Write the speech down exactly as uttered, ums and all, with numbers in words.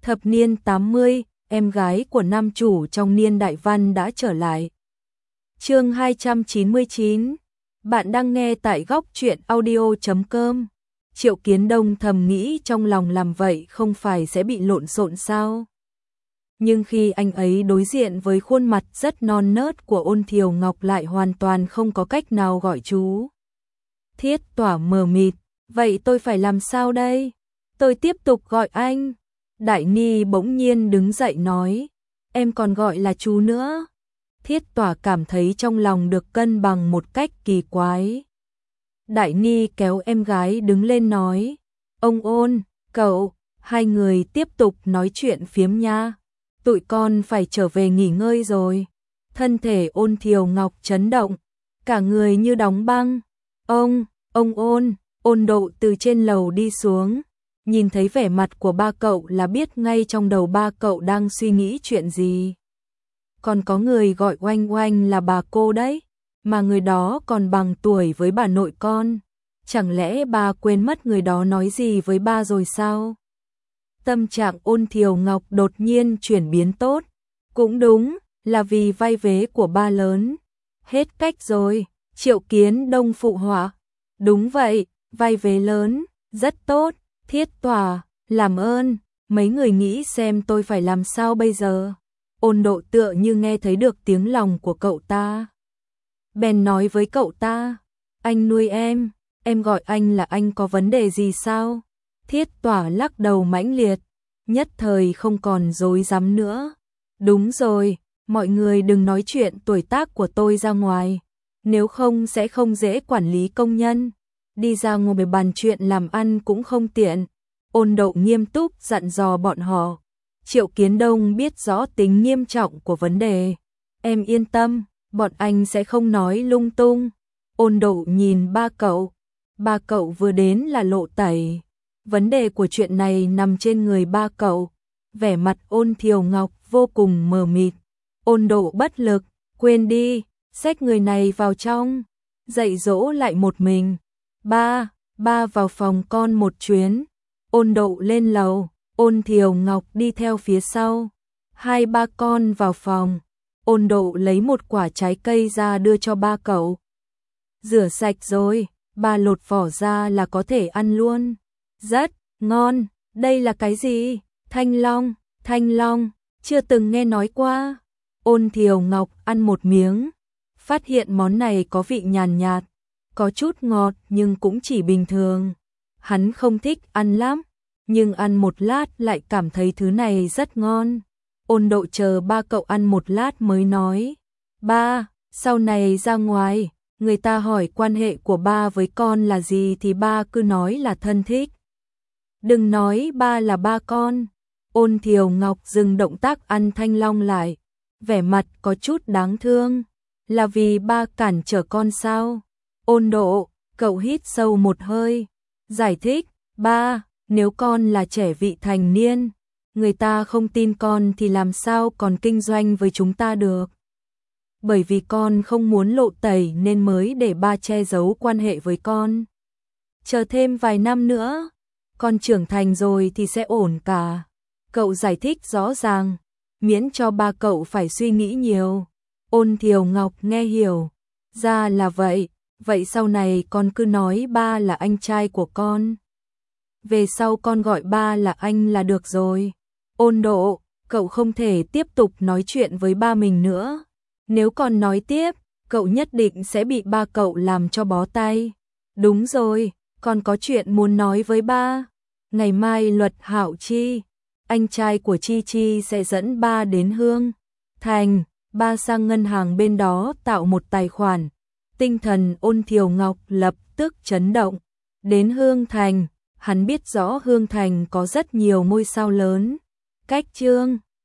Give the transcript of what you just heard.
Thập niên tám mươi, em gái của nam chủ trong niên đại văn đã trở lại. Chương hai trăm chín mươi chín. Bạn đang nghe tại góc truyện audio chấm com. Triệu Kiến Đông thầm nghĩ trong lòng làm vậy không phải sẽ bị lộn xộn sao? Nhưng khi anh ấy đối diện với khuôn mặt rất non nớt của Ôn Thiều Ngọc lại hoàn toàn không có cách nào gọi chú. Thiết Tỏa mờ mịt, vậy tôi phải làm sao đây? Tôi tiếp tục gọi anh. Đại Ni bỗng nhiên đứng dậy nói, em còn gọi là chú nữa. Thiết Tỏa cảm thấy trong lòng được cân bằng một cách kỳ quái. Đại Ni kéo em gái đứng lên nói, ông Ôn, cậu, hai người tiếp tục nói chuyện phiếm nha. Tụi con phải trở về nghỉ ngơi rồi. Thân thể Ôn Thiều Ngọc chấn động, cả người như đóng băng. Ông, ông Ôn, Ôn Độ từ trên lầu đi xuống. Nhìn thấy vẻ mặt của ba cậu là biết ngay trong đầu ba cậu đang suy nghĩ chuyện gì. Còn có người gọi Oanh Oanh là bà cô đấy, mà người đó còn bằng tuổi với bà nội con. Chẳng lẽ bà quên mất người đó nói gì với ba rồi sao? Tâm trạng Ôn Thiều Ngọc đột nhiên chuyển biến tốt. Cũng đúng, là vì vai vế của ba lớn. Hết cách rồi, Triệu Kiến Đông phụ họa. Đúng vậy, vai vế lớn, rất tốt. Thiết Tỏa, làm ơn, mấy người nghĩ xem tôi phải làm sao bây giờ. Ôn Độ tựa như nghe thấy được tiếng lòng của cậu ta. Bèn nói với cậu ta, anh nuôi em, em gọi anh là anh có vấn đề gì sao? Thiết Tỏa lắc đầu mãnh liệt, nhất thời không còn dối dám nữa. Đúng rồi, mọi người đừng nói chuyện tuổi tác của tôi ra ngoài, nếu không sẽ không dễ quản lý công nhân. Đi ra ngồi bàn chuyện làm ăn cũng không tiện. Ôn Độ nghiêm túc dặn dò bọn họ. Triệu Kiến Đông biết rõ tính nghiêm trọng của vấn đề. Em yên tâm, bọn anh sẽ không nói lung tung. Ôn Độ nhìn ba cậu. Ba cậu vừa đến là lộ tẩy. Vấn đề của chuyện này nằm trên người ba cậu. Vẻ mặt Ôn Thiều Ngọc vô cùng mờ mịt. Ôn Độ bất lực, quên đi, xách người này vào trong. Dạy dỗ lại một mình. Ba, ba vào phòng con một chuyến. Ôn Độ lên lầu, Ôn Thiều Ngọc đi theo phía sau. Hai ba con vào phòng. Ôn Độ lấy một quả trái cây ra đưa cho ba cậu. Rửa sạch rồi, ba lột vỏ ra là có thể ăn luôn. Rất ngon, đây là cái gì? Thanh long, thanh long, chưa từng nghe nói qua. Ôn Thiều Ngọc ăn một miếng, phát hiện món này có vị nhàn nhạt. Có chút ngọt nhưng cũng chỉ bình thường. Hắn không thích ăn lắm, nhưng ăn một lát lại cảm thấy thứ này rất ngon. Ôn Độ chờ ba cậu ăn một lát mới nói, ba, sau này ra ngoài, người ta hỏi quan hệ của ba với con là gì thì ba cứ nói là thân thích. Đừng nói ba là ba con. Ôn Thiều Ngọc dừng động tác ăn thanh long lại, vẻ mặt có chút đáng thương. Là vì ba cản trở con sao? Ôn Độ, cậu hít sâu một hơi, giải thích, ba, nếu con là trẻ vị thành niên, người ta không tin con thì làm sao còn kinh doanh với chúng ta được. Bởi vì con không muốn lộ tẩy nên mới để ba che giấu quan hệ với con. Chờ thêm vài năm nữa, con trưởng thành rồi thì sẽ ổn cả. Cậu giải thích rõ ràng, miễn cho ba cậu phải suy nghĩ nhiều. Ôn Thiều Ngọc nghe hiểu, ra là vậy. Vậy sau này con cứ nói ba là anh trai của con. Về sau con gọi ba là anh là được rồi. Ôn Độ, cậu không thể tiếp tục nói chuyện với ba mình nữa. Nếu còn nói tiếp, cậu nhất định sẽ bị ba cậu làm cho bó tay. Đúng rồi, con có chuyện muốn nói với ba. Ngày mai Luật Hạo Chi, anh trai của Chi Chi sẽ dẫn ba đến Hương Thành. Ba sang ngân hàng bên đó tạo một tài khoản. Tinh thần Ôn Thiều Ngọc lập tức chấn động. Đến Hương Thành, hắn biết rõ Hương Thành có rất nhiều ngôi sao lớn. Cách Trương